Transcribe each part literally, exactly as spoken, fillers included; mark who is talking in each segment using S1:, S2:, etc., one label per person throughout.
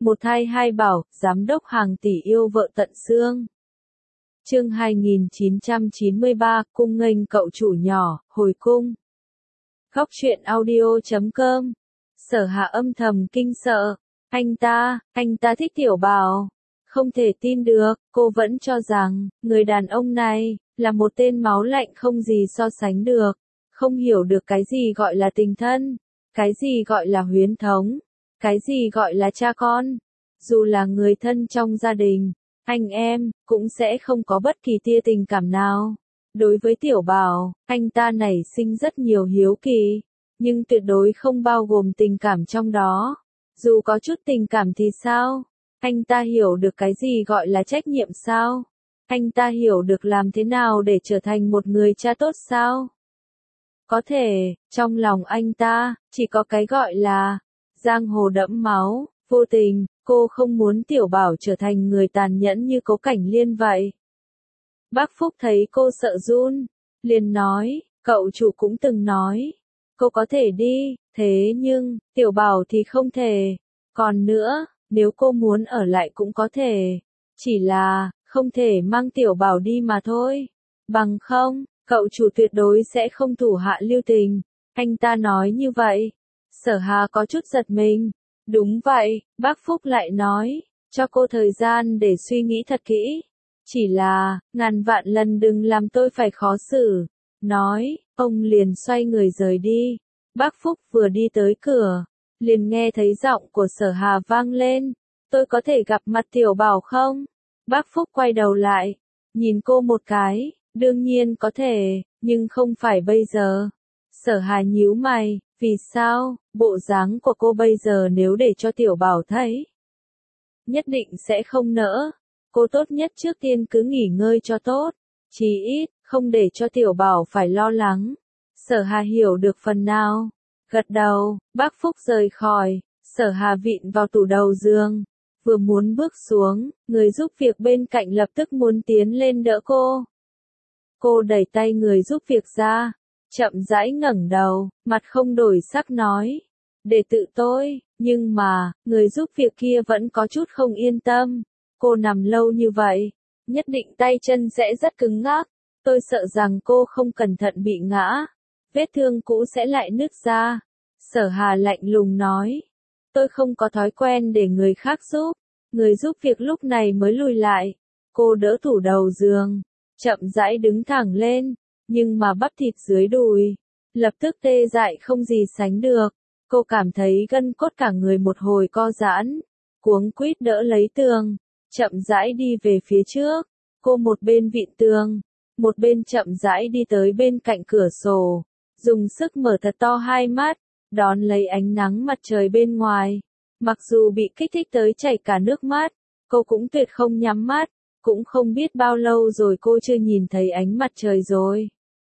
S1: Một thai hai bảo, giám đốc hàng tỷ yêu vợ tận xương. Chương hai nghìn chín trăm chín mươi ba, cung nghênh cậu chủ nhỏ, hồi cung. Góc truyện audio chấm com. Sở Hà âm thầm kinh sợ. Anh ta, anh ta thích Tiểu Bảo. Không thể tin được, cô vẫn cho rằng, người đàn ông này, là một tên máu lạnh không gì so sánh được. Không hiểu được cái gì gọi là tình thân, cái gì gọi là huyết thống, cái gì gọi là cha con. Dù là người thân trong gia đình, anh em, cũng sẽ không có bất kỳ tia tình cảm nào. Đối với Tiểu Bảo, anh ta nảy sinh rất nhiều hiếu kỳ, nhưng tuyệt đối không bao gồm tình cảm trong đó. Dù có chút tình cảm thì sao? Anh ta hiểu được cái gì gọi là trách nhiệm sao? Anh ta hiểu được làm thế nào để trở thành một người cha tốt sao? Có thể, trong lòng anh ta, chỉ có cái gọi là giang hồ đẫm máu, vô tình. Cô không muốn Tiểu Bảo trở thành người tàn nhẫn như Cố Cảnh Liên vậy. Bác Phúc thấy cô sợ run, liền nói, cậu chủ cũng từng nói, cô có thể đi, thế nhưng, Tiểu Bảo thì không thể. Còn nữa, nếu cô muốn ở lại cũng có thể, chỉ là, không thể mang Tiểu Bảo đi mà thôi. Bằng không, cậu chủ tuyệt đối sẽ không thủ hạ lưu tình. Anh ta nói như vậy. Sở Hà có chút giật mình. Đúng vậy, bác Phúc lại nói, cho cô thời gian để suy nghĩ thật kỹ. Chỉ là, ngàn vạn lần đừng làm tôi phải khó xử. Nói, ông liền xoay người rời đi. Bác Phúc vừa đi tới cửa, liền nghe thấy giọng của Sở Hà vang lên. Tôi có thể gặp mặt Tiểu Bảo không? Bác Phúc quay đầu lại, nhìn cô một cái, đương nhiên có thể, nhưng không phải bây giờ. Sở Hà nhíu mày, vì sao, bộ dáng của cô bây giờ nếu để cho Tiểu Bảo thấy, nhất định sẽ không nỡ. Cô tốt nhất trước tiên cứ nghỉ ngơi cho tốt, chí ít, không để cho Tiểu Bảo phải lo lắng. Sở Hà hiểu được phần nào, gật đầu, bác Phúc rời khỏi, Sở Hà vịn vào tủ đầu giường, vừa muốn bước xuống, người giúp việc bên cạnh lập tức muốn tiến lên đỡ cô. Cô đẩy tay người giúp việc ra, chậm rãi ngẩng đầu, mặt không đổi sắc nói, để tự tôi, nhưng mà, người giúp việc kia vẫn có chút không yên tâm. Cô nằm lâu như vậy, nhất định tay chân sẽ rất cứng ngắc, tôi sợ rằng cô không cẩn thận bị ngã, vết thương cũ sẽ lại nứt ra. Sở Hà lạnh lùng nói, tôi không có thói quen để người khác giúp. Người giúp việc lúc này mới lùi lại, cô đỡ tủ đầu giường, chậm rãi đứng thẳng lên, nhưng mà bắp thịt dưới đùi, lập tức tê dại không gì sánh được. Cô cảm thấy gân cốt cả người một hồi co giãn, cuống quýt đỡ lấy tường, chậm rãi đi về phía trước. Cô một bên vịn tường, một bên chậm rãi đi tới bên cạnh cửa sổ, dùng sức mở thật to hai mắt, đón lấy ánh nắng mặt trời bên ngoài. Mặc dù bị kích thích tới chảy cả nước mắt, cô cũng tuyệt không nhắm mắt, cũng không biết bao lâu rồi cô chưa nhìn thấy ánh mặt trời rồi.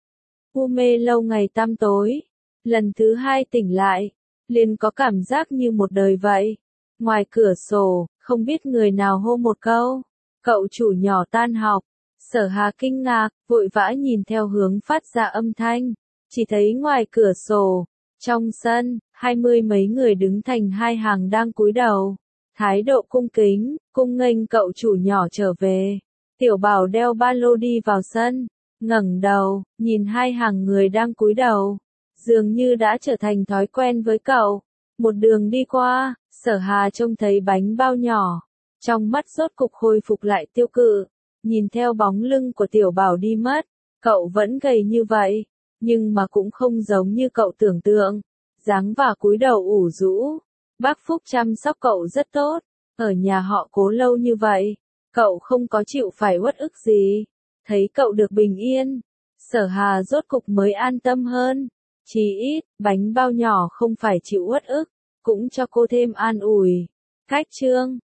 S1: U mê lâu ngày tăm tối, lần thứ hai tỉnh lại, liền có cảm giác như một đời vậy. Ngoài cửa sổ, không biết người nào hô một câu, cậu chủ nhỏ tan học. Sở Hà kinh ngạc, vội vã nhìn theo hướng phát ra âm thanh, chỉ thấy ngoài cửa sổ, trong sân, hai mươi mấy người đứng thành hai hàng đang cúi đầu, thái độ cung kính, cung nghênh cậu chủ nhỏ trở về. Tiểu Bảo đeo ba lô đi vào sân, ngẩng đầu, nhìn hai hàng người đang cúi đầu, dường như đã trở thành thói quen với cậu. Một đường đi qua, Sở Hà trông thấy bánh bao nhỏ, trong mắt rốt cục hồi phục lại tiêu cự, nhìn theo bóng lưng của Tiểu Bảo đi mất, cậu vẫn gầy như vậy, nhưng mà cũng không giống như cậu tưởng tượng, dáng và cúi đầu ủ rũ. Bác Phúc chăm sóc cậu rất tốt, ở nhà họ Cố lâu như vậy, cậu không có chịu phải uất ức gì, thấy cậu được bình yên, Sở Hà rốt cục mới an tâm hơn, chí ít, bánh bao nhỏ không phải chịu uất ức, cũng cho cô thêm an ủi. Khách trương,